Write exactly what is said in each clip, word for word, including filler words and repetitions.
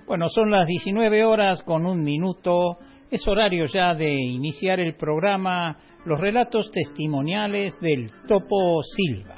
Bueno, son las diecinueve horas con un minuto. Es horario ya de iniciar el programa Los Relatos Testimoniales del Topo Silva.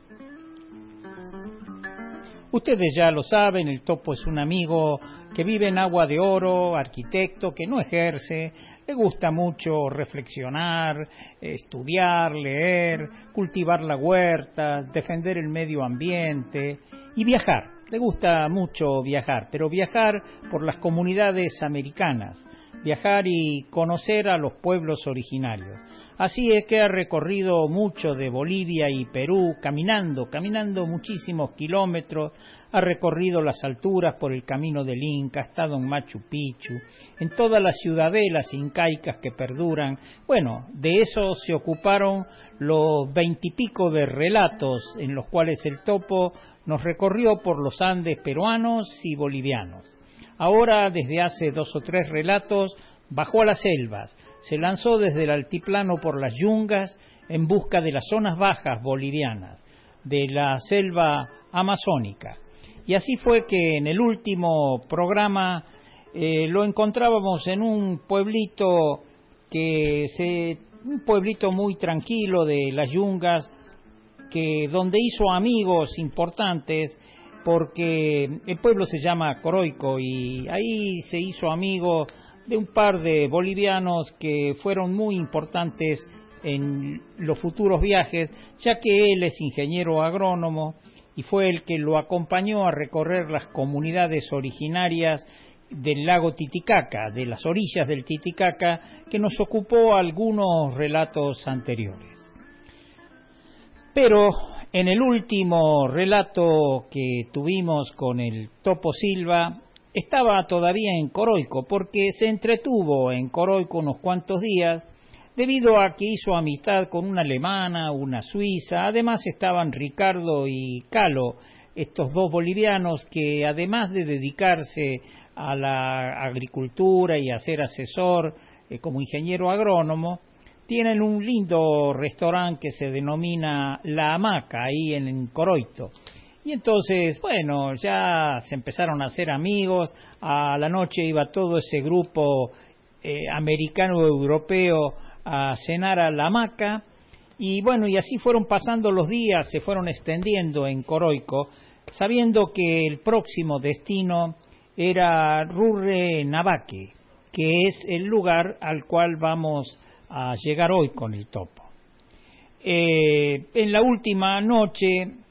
Ustedes ya lo saben, el Topo es un amigo que vive en Agua de Oro, arquitecto que no ejerce, le gusta mucho reflexionar, estudiar, leer, cultivar la huerta, defender el medio ambiente y viajar. Le gusta mucho viajar, pero viajar por las comunidades americanas, viajar y conocer a los pueblos originarios. Así es que ha recorrido mucho de Bolivia y Perú, caminando, caminando muchísimos kilómetros, ha recorrido las alturas por el camino del Inca, ha estado en Machu Picchu, en todas las ciudadelas incaicas que perduran. Bueno, de eso se ocuparon los veintipico de relatos en los cuales el Topo nos recorrió por los Andes peruanos y bolivianos. Ahora, desde hace dos o tres relatos, bajó a las selvas, se lanzó desde el altiplano por las yungas en busca de las zonas bajas bolivianas, de la selva amazónica. Y así fue que en el último programa eh, lo encontrábamos en un pueblito que se, un pueblito muy tranquilo de las yungas, que donde hizo amigos importantes, porque el pueblo se llama Coroico y ahí se hizo amigo de un par de bolivianos que fueron muy importantes en los futuros viajes, ya que él es ingeniero agrónomo y fue el que lo acompañó a recorrer las comunidades originarias del lago Titicaca, de las orillas del Titicaca, que nos ocupó algunos relatos anteriores. Pero en el último relato que tuvimos con el Topo Silva, estaba todavía en Coroico, porque se entretuvo en Coroico unos cuantos días, debido a que hizo amistad con una alemana, una suiza. Además estaban Ricardo y Calo, estos dos bolivianos que, además de dedicarse a la agricultura y a ser asesor eh, como ingeniero agrónomo, tienen un lindo restaurante que se denomina La Hamaca, ahí en, en Coroito. Y entonces, bueno, ya se empezaron a hacer amigos. A la noche iba todo ese grupo eh, americano-europeo a cenar a La Hamaca. Y bueno, y así fueron pasando los días, se fueron extendiendo en Coroico, sabiendo que el próximo destino era Rurrenabaque, que es el lugar al cual vamos a llegar hoy con el Topo. Eh, en la última noche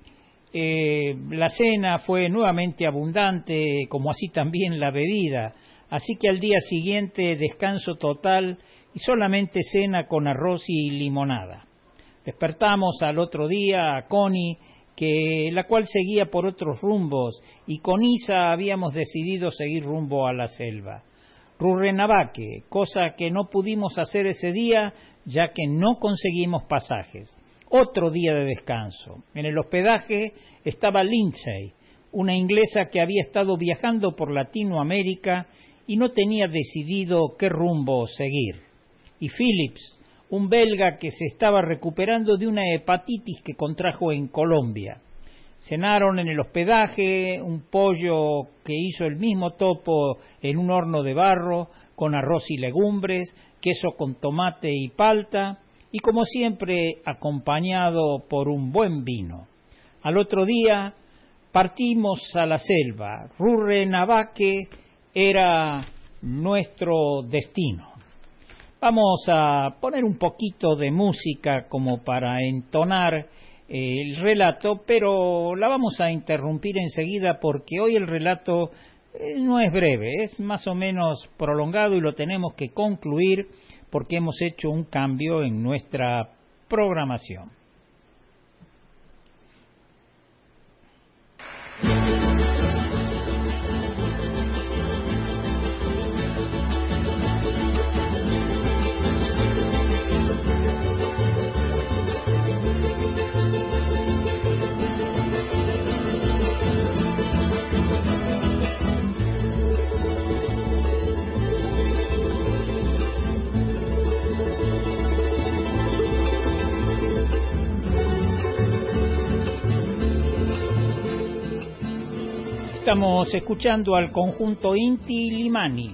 eh, la cena fue nuevamente abundante, como así también la bebida, así que al día siguiente descanso total y solamente cena con arroz y limonada. Despertamos al otro día a Connie, que la cual seguía por otros rumbos, y con Isa habíamos decidido seguir rumbo a la selva. Rurrenabaque, cosa que no pudimos hacer ese día, ya que no conseguimos pasajes. Otro día de descanso. En el hospedaje estaba Lindsay, una inglesa que había estado viajando por Latinoamérica y no tenía decidido qué rumbo seguir. Y Phillips, un belga que se estaba recuperando de una hepatitis que contrajo en Colombia. Cenaron en el hospedaje un pollo que hizo el mismo Topo en un horno de barro, con arroz y legumbres, queso con tomate y palta, y como siempre acompañado por un buen vino. Al otro día partimos a la selva. Rurrenabaque era nuestro destino. Vamos a poner un poquito de música como para entonar el relato, pero la vamos a interrumpir enseguida porque hoy el relato eh, no es breve, es más o menos prolongado y lo tenemos que concluir porque hemos hecho un cambio en nuestra programación. Estamos escuchando al conjunto Inti Limani.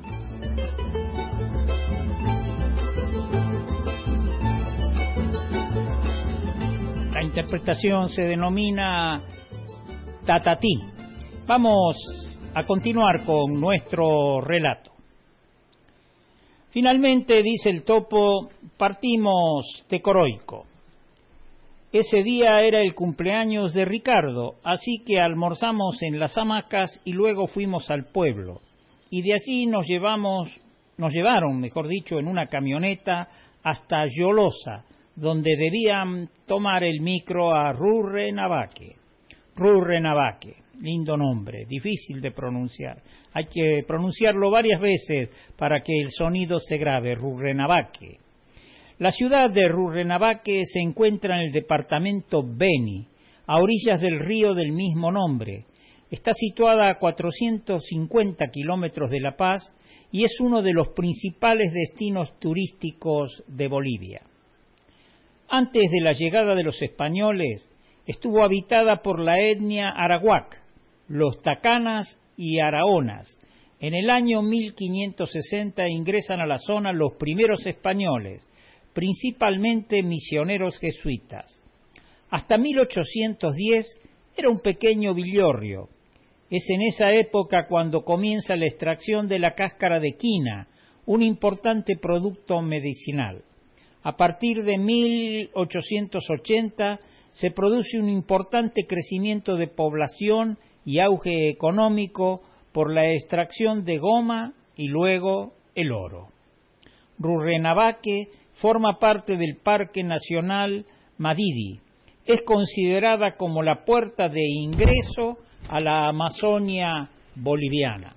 La interpretación se denomina Tatatí. Vamos a continuar con nuestro relato. Finalmente, dice el topo, partimos de Coroico. Ese día era el cumpleaños de Ricardo, así que almorzamos en las hamacas y luego fuimos al pueblo. Y de allí nos llevamos, nos llevaron, mejor dicho, en una camioneta hasta Yolosa, donde debían tomar el micro a Rurrenabaque. Rurrenabaque, lindo nombre, difícil de pronunciar. Hay que pronunciarlo varias veces para que el sonido se grabe, Rurrenabaque. La ciudad de Rurrenabaque se encuentra en el departamento Beni, a orillas del río del mismo nombre. Está situada a cuatrocientos cincuenta kilómetros de La Paz y es uno de los principales destinos turísticos de Bolivia. Antes de la llegada de los españoles, estuvo habitada por la etnia arawak, los tacanas y araonas. En el año mil quinientos sesenta ingresan a la zona los primeros españoles, principalmente misioneros jesuitas. Hasta mil ochocientos diez era un pequeño villorrio. Es en esa época cuando comienza la extracción de la cáscara de quina, un importante producto medicinal. A partir de mil ochocientos ochenta se produce un importante crecimiento de población y auge económico por la extracción de goma y luego el oro. Rurrenabaque forma parte del Parque Nacional Madidi. Es considerada como la puerta de ingreso a la Amazonia boliviana.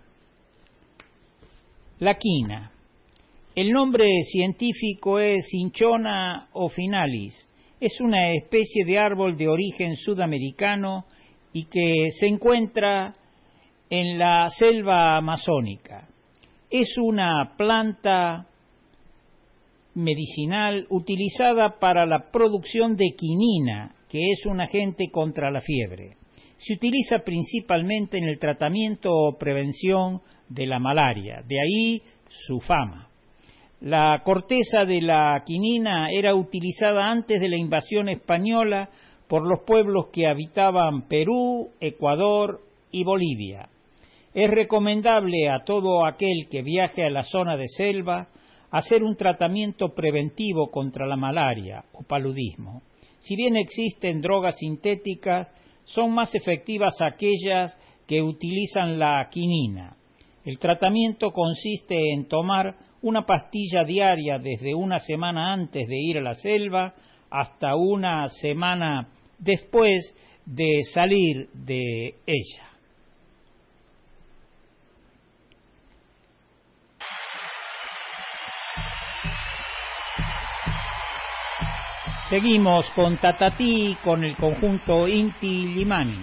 La quina. El nombre científico es Cinchona officinalis. Es una especie de árbol de origen sudamericano y que se encuentra en la selva amazónica. Es una planta medicinal utilizada para la producción de quinina, que es un agente contra la fiebre. Se utiliza principalmente en el tratamiento o prevención de la malaria, de ahí su fama. La corteza de la quinina era utilizada antes de la invasión española por los pueblos que habitaban Perú, Ecuador y Bolivia. Es recomendable a todo aquel que viaje a la zona de selva hacer un tratamiento preventivo contra la malaria o paludismo. Si bien existen drogas sintéticas, son más efectivas aquellas que utilizan la quinina. El tratamiento consiste en tomar una pastilla diaria desde una semana antes de ir a la selva hasta una semana después de salir de ella. Seguimos con Tatatí, con el conjunto Inti Limani.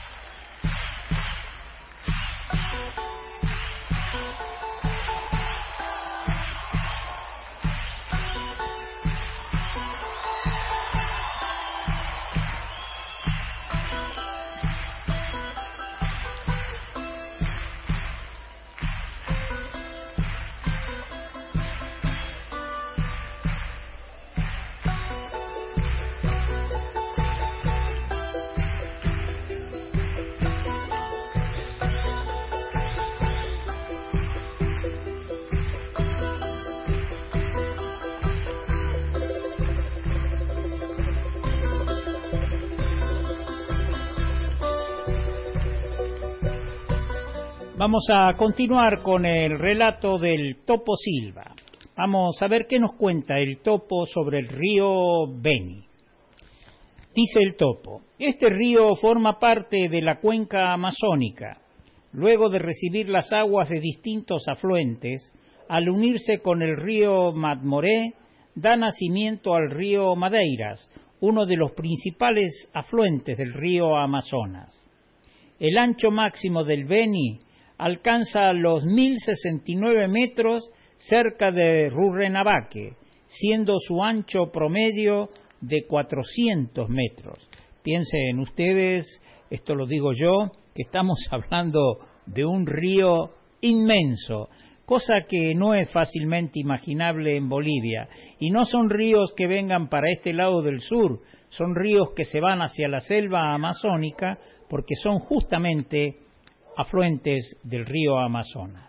Vamos a continuar con el relato del Topo Silva. Vamos a ver qué nos cuenta el topo sobre el río Beni. Dice el topo: este río forma parte de la cuenca amazónica. Luego de recibir las aguas de distintos afluentes, al unirse con el río Matmoré, da nacimiento al río Madeiras, uno de los principales afluentes del río Amazonas. El ancho máximo del Beni alcanza los mil sesenta y nueve metros cerca de Rurrenabaque, siendo su ancho promedio de cuatrocientos metros. Piensen ustedes esto lo digo yo, que estamos hablando de un río inmenso, cosa que no es fácilmente imaginable en Bolivia. Y no son ríos que vengan para este lado del sur, son ríos que se van hacia la selva amazónica, porque son justamente afluentes del río Amazonas.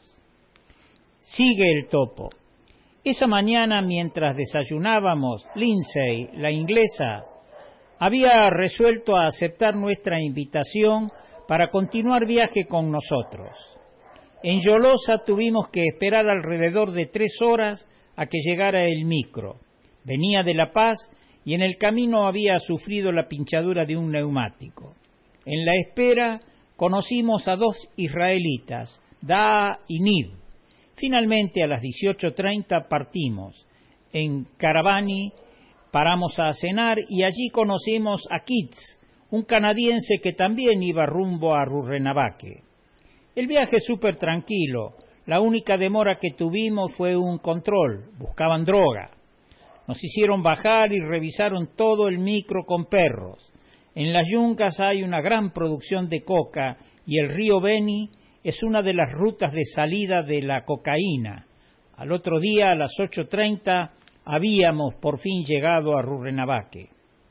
Sigue el topo. Esa mañana, mientras desayunábamos, Lindsay, la inglesa, había resuelto a aceptar nuestra invitación para continuar viaje con nosotros. En Yolosa tuvimos que esperar alrededor de tres horas a que llegara el micro. Venía de La Paz y en el camino había sufrido la pinchadura de un neumático. En la espera conocimos a dos israelitas, Da y Niv. Finalmente a las dieciocho treinta partimos. En Caravani paramos a cenar y allí conocimos a Kitts, un canadiense que también iba rumbo a Rurrenabaque. El viaje súper tranquilo. La única demora que tuvimos fue un control. Buscaban droga. Nos hicieron bajar y revisaron todo el micro con perros. En las yungas hay una gran producción de coca y el río Beni es una de las rutas de salida de la cocaína. Al otro día, a las ocho treinta, habíamos por fin llegado a Rurrenabaque.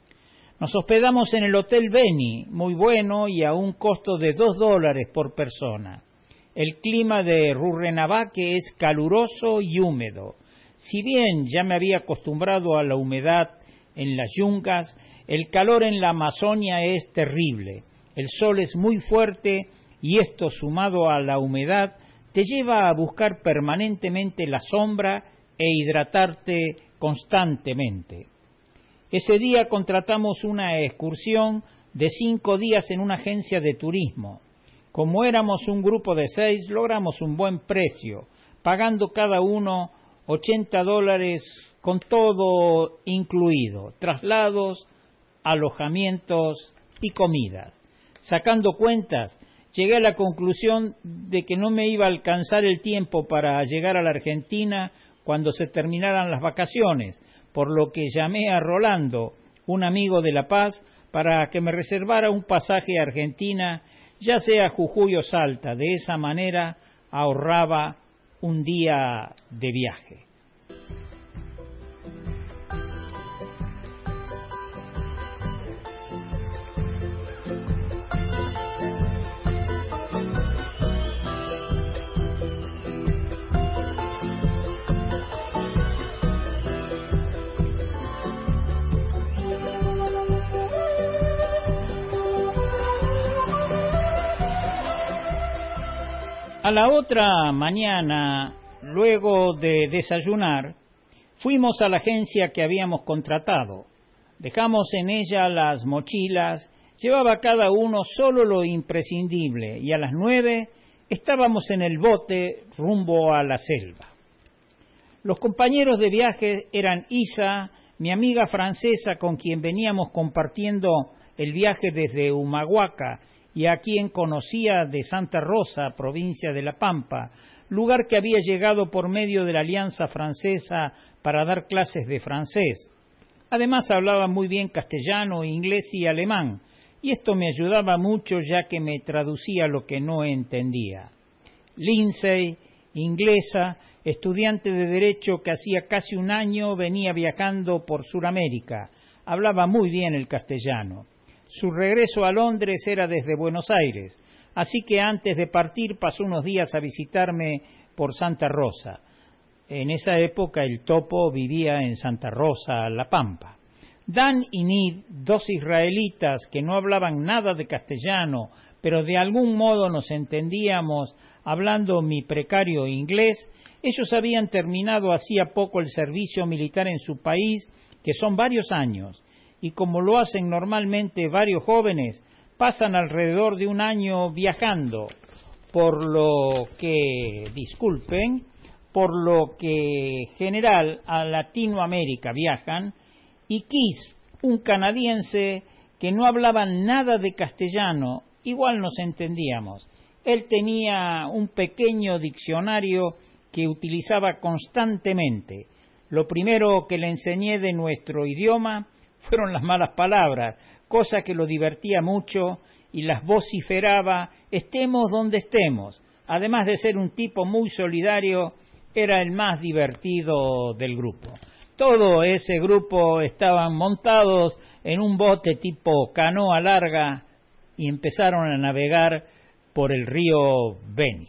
Nos hospedamos en el Hotel Beni, muy bueno y a un costo de dos dólares por persona. El clima de Rurrenabaque es caluroso y húmedo. Si bien ya me había acostumbrado a la humedad en las yungas, el calor en la Amazonia es terrible. El sol es muy fuerte y esto, sumado a la humedad, te lleva a buscar permanentemente la sombra e hidratarte constantemente. Ese día contratamos una excursión de cinco días en una agencia de turismo. Como éramos un grupo de seis, logramos un buen precio, pagando cada uno ochenta dólares con todo incluido, traslados, alojamientos y comidas. Sacando cuentas, llegué a la conclusión de que no me iba a alcanzar el tiempo para llegar a la Argentina cuando se terminaran las vacaciones, por lo que llamé a Rolando, un amigo de La Paz, para que me reservara un pasaje a Argentina, ya sea Jujuy o Salta. De esa manera ahorraba un día de viaje. A la otra mañana, luego de desayunar, fuimos a la agencia que habíamos contratado. Dejamos en ella las mochilas, llevaba cada uno solo lo imprescindible y a las nueve estábamos en el bote rumbo a la selva. Los compañeros de viaje eran Isa, mi amiga francesa con quien veníamos compartiendo el viaje desde Humahuaca, y a quien conocía de Santa Rosa, provincia de La Pampa, lugar que había llegado por medio de la Alianza Francesa para dar clases de francés. Además hablaba muy bien castellano, inglés y alemán, y esto me ayudaba mucho ya que me traducía lo que no entendía. Lindsay, inglesa, estudiante de Derecho que hacía casi un año venía viajando por Sudamérica, hablaba muy bien el castellano. Su regreso a Londres era desde Buenos Aires, así que antes de partir pasó unos días a visitarme por Santa Rosa. En esa época el topo vivía en Santa Rosa, La Pampa. Dan y Niv, dos israelitas que no hablaban nada de castellano, pero de algún modo nos entendíamos hablando mi precario inglés, ellos habían terminado hacía poco el servicio militar en su país, que son varios años. Y como lo hacen normalmente varios jóvenes, pasan alrededor de un año viajando, por lo que, disculpen, por lo que general a Latinoamérica viajan, y Kiss, un canadiense que no hablaba nada de castellano, igual nos entendíamos. Él tenía un pequeño diccionario que utilizaba constantemente. Lo primero que le enseñé de nuestro idioma fueron las malas palabras, cosa que lo divertía mucho y las vociferaba, estemos donde estemos. Además de ser un tipo muy solidario, era el más divertido del grupo. Todo ese grupo estaban montados en un bote tipo canoa larga y empezaron a navegar por el río Beni.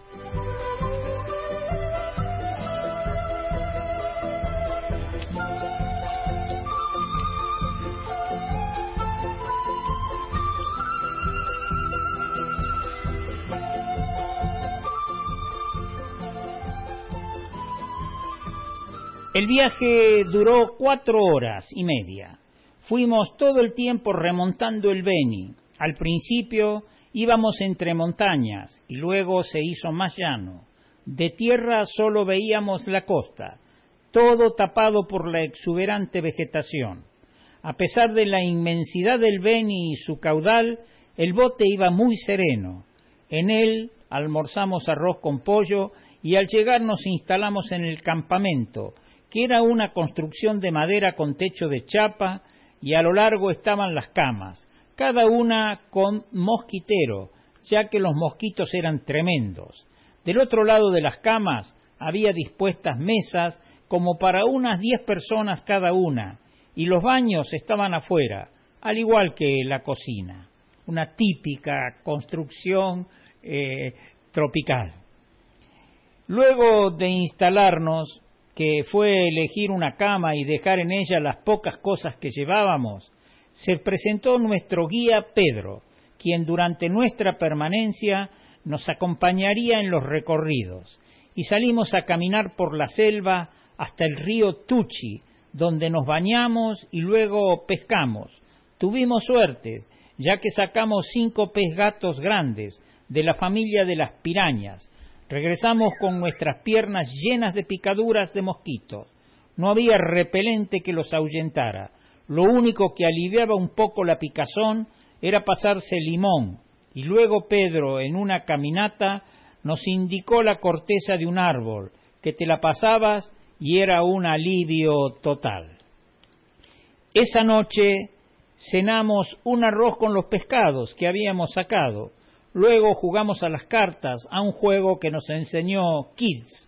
El viaje duró cuatro horas y media. Fuimos todo el tiempo remontando el Beni. Al principio íbamos entre montañas y luego se hizo más llano. De tierra solo veíamos la costa, todo tapado por la exuberante vegetación. A pesar de la inmensidad del Beni y su caudal, el bote iba muy sereno. En él almorzamos arroz con pollo y al llegar nos instalamos en el campamento, que era una construcción de madera con techo de chapa, y a lo largo estaban las camas, cada una con mosquitero, ya que los mosquitos eran tremendos. Del otro lado de las camas había dispuestas mesas como para unas diez personas cada una, y los baños estaban afuera, al igual que la cocina, una típica construcción eh, tropical. Luego de instalarnos, que fue elegir una cama y dejar en ella las pocas cosas que llevábamos, se presentó nuestro guía Pedro, quien durante nuestra permanencia nos acompañaría en los recorridos, y salimos a caminar por la selva hasta el río Tuchi, donde nos bañamos y luego pescamos. Tuvimos suerte, ya que sacamos cinco pez gatos grandes de la familia de las pirañas. Regresamos con nuestras piernas llenas de picaduras de mosquitos. No había repelente que los ahuyentara. Lo único que aliviaba un poco la picazón era pasarse limón, y luego Pedro, en una caminata, nos indicó la corteza de un árbol, que te la pasabas y era un alivio total. Esa noche cenamos un arroz con los pescados que habíamos sacado. Luego jugamos a las cartas, a un juego que nos enseñó Kids,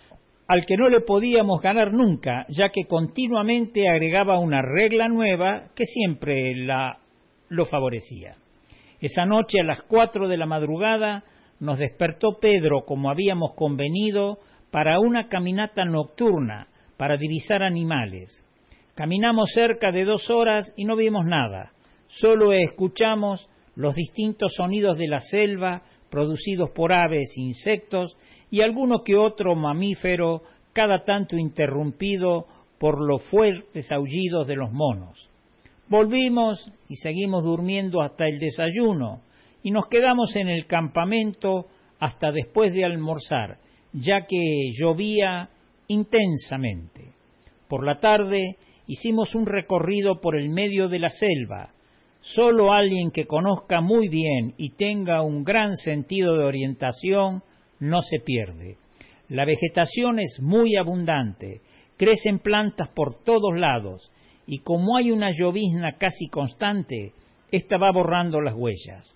al que no le podíamos ganar nunca, ya que continuamente agregaba una regla nueva que siempre la, lo favorecía. Esa noche a las cuatro de la madrugada nos despertó Pedro, como habíamos convenido, para una caminata nocturna, para divisar animales. Caminamos cerca de dos horas y no vimos nada, solo escuchamos los distintos sonidos de la selva producidos por aves, insectos y alguno que otro mamífero, cada tanto interrumpido por los fuertes aullidos de los monos. Volvimos y seguimos durmiendo hasta el desayuno y nos quedamos en el campamento hasta después de almorzar, ya que llovía intensamente. Por la tarde hicimos un recorrido por el medio de la selva. Solo alguien que conozca muy bien y tenga un gran sentido de orientación no se pierde. La vegetación es muy abundante, crecen plantas por todos lados y como hay una llovizna casi constante, esta va borrando las huellas.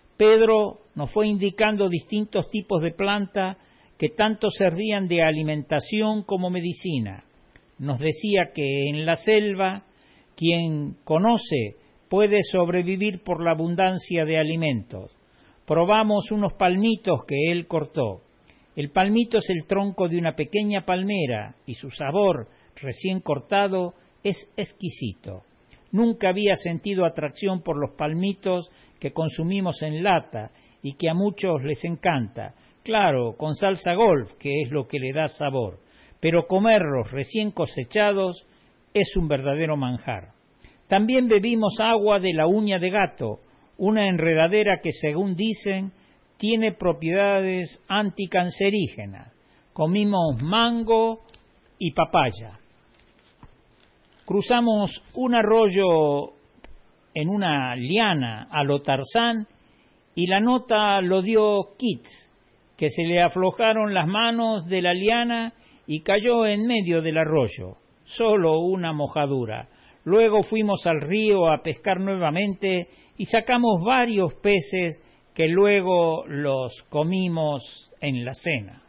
Pedro nos fue indicando distintos tipos de plantas que tanto servían de alimentación como medicina. Nos decía que en la selva quien conoce puede sobrevivir por la abundancia de alimentos. Probamos unos palmitos que él cortó. El palmito es el tronco de una pequeña palmera y su sabor, recién cortado, es exquisito. Nunca había sentido atracción por los palmitos que consumimos en lata y que a muchos les encanta. Claro, con salsa golf, que es lo que le da sabor, pero comerlos recién cosechados es un verdadero manjar. También bebimos agua de la uña de gato, una enredadera que, según dicen, tiene propiedades anticancerígenas. Comimos mango y papaya. Cruzamos un arroyo en una liana a lo Tarzán y la nota lo dio Kitts, que se le aflojaron las manos de la liana y cayó en medio del arroyo. Solo una mojadura. luego fuimos al río a pescar nuevamente y sacamos varios peces que luego los comimos en la cena.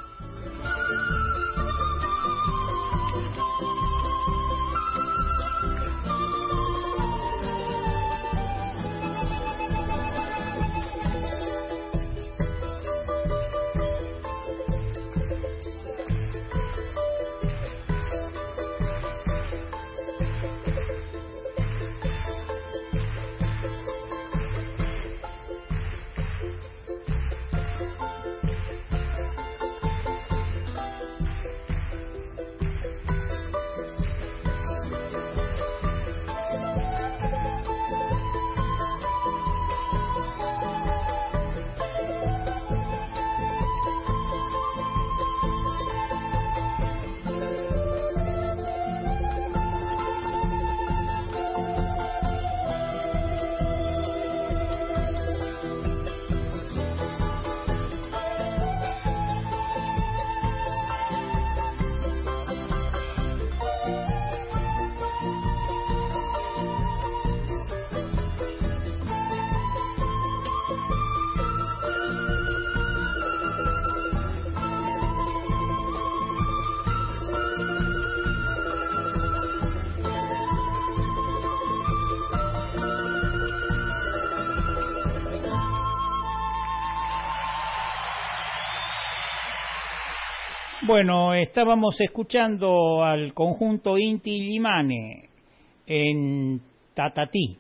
Bueno, estábamos escuchando al conjunto Inti Illimani en Tatatí.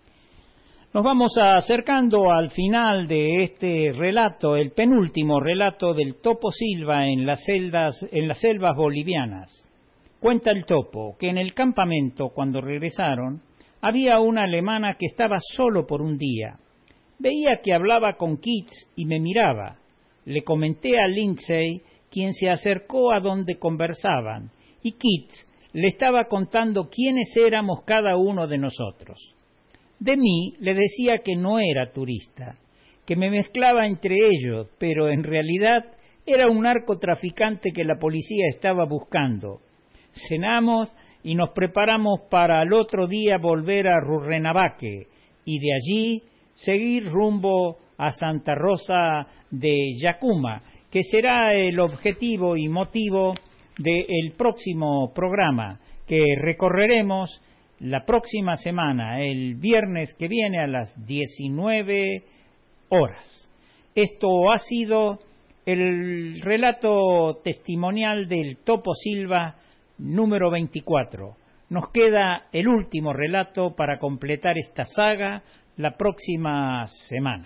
Nos vamos acercando al final de este relato, el penúltimo relato del Topo Silva en las celdas, en las selvas bolivianas. Cuenta el Topo que en el campamento, cuando regresaron, había una alemana que estaba solo por un día. Veía que hablaba con Kitz y me miraba. Le comenté a Lindsay, quien se acercó a donde conversaban, y Kitz le estaba contando quiénes éramos cada uno de nosotros. De mí le decía que no era turista, que me mezclaba entre ellos, pero en realidad era un narcotraficante que la policía estaba buscando. Cenamos y nos preparamos para al otro día volver a Rurrenabaque y de allí seguir rumbo a Santa Rosa de Yacuma, que será el objetivo y motivo del próximo programa que recorreremos la próxima semana, el viernes que viene a las diecinueve horas. Esto ha sido el relato testimonial del Topo Silva número veinticuatro. Nos queda el último relato para completar esta saga la próxima semana.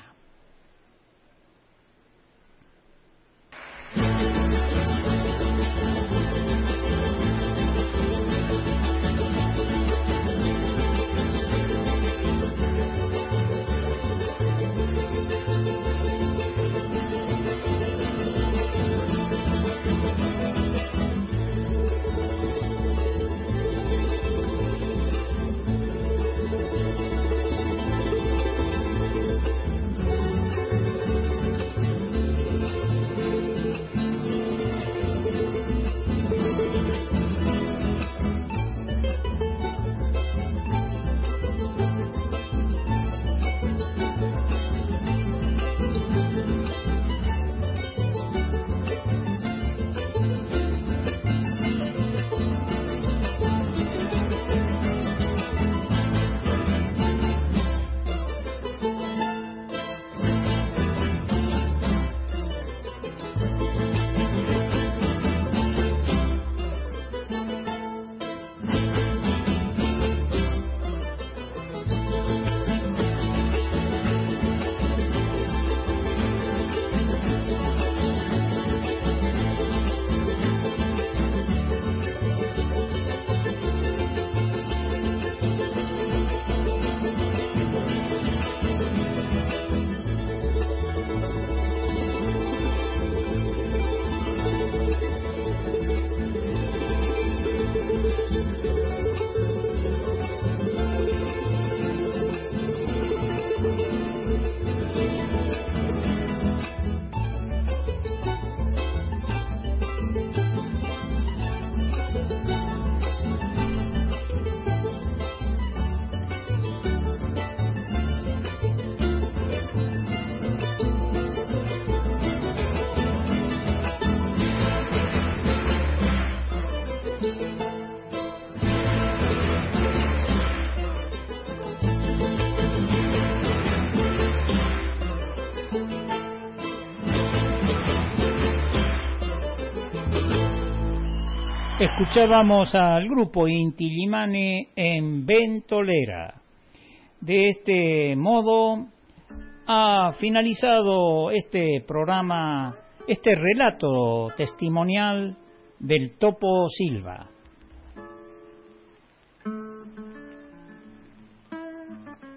Escuchábamos al grupo Inti Illimani en Ventolera. De este modo ha finalizado este programa, este relato testimonial del Topo Silva.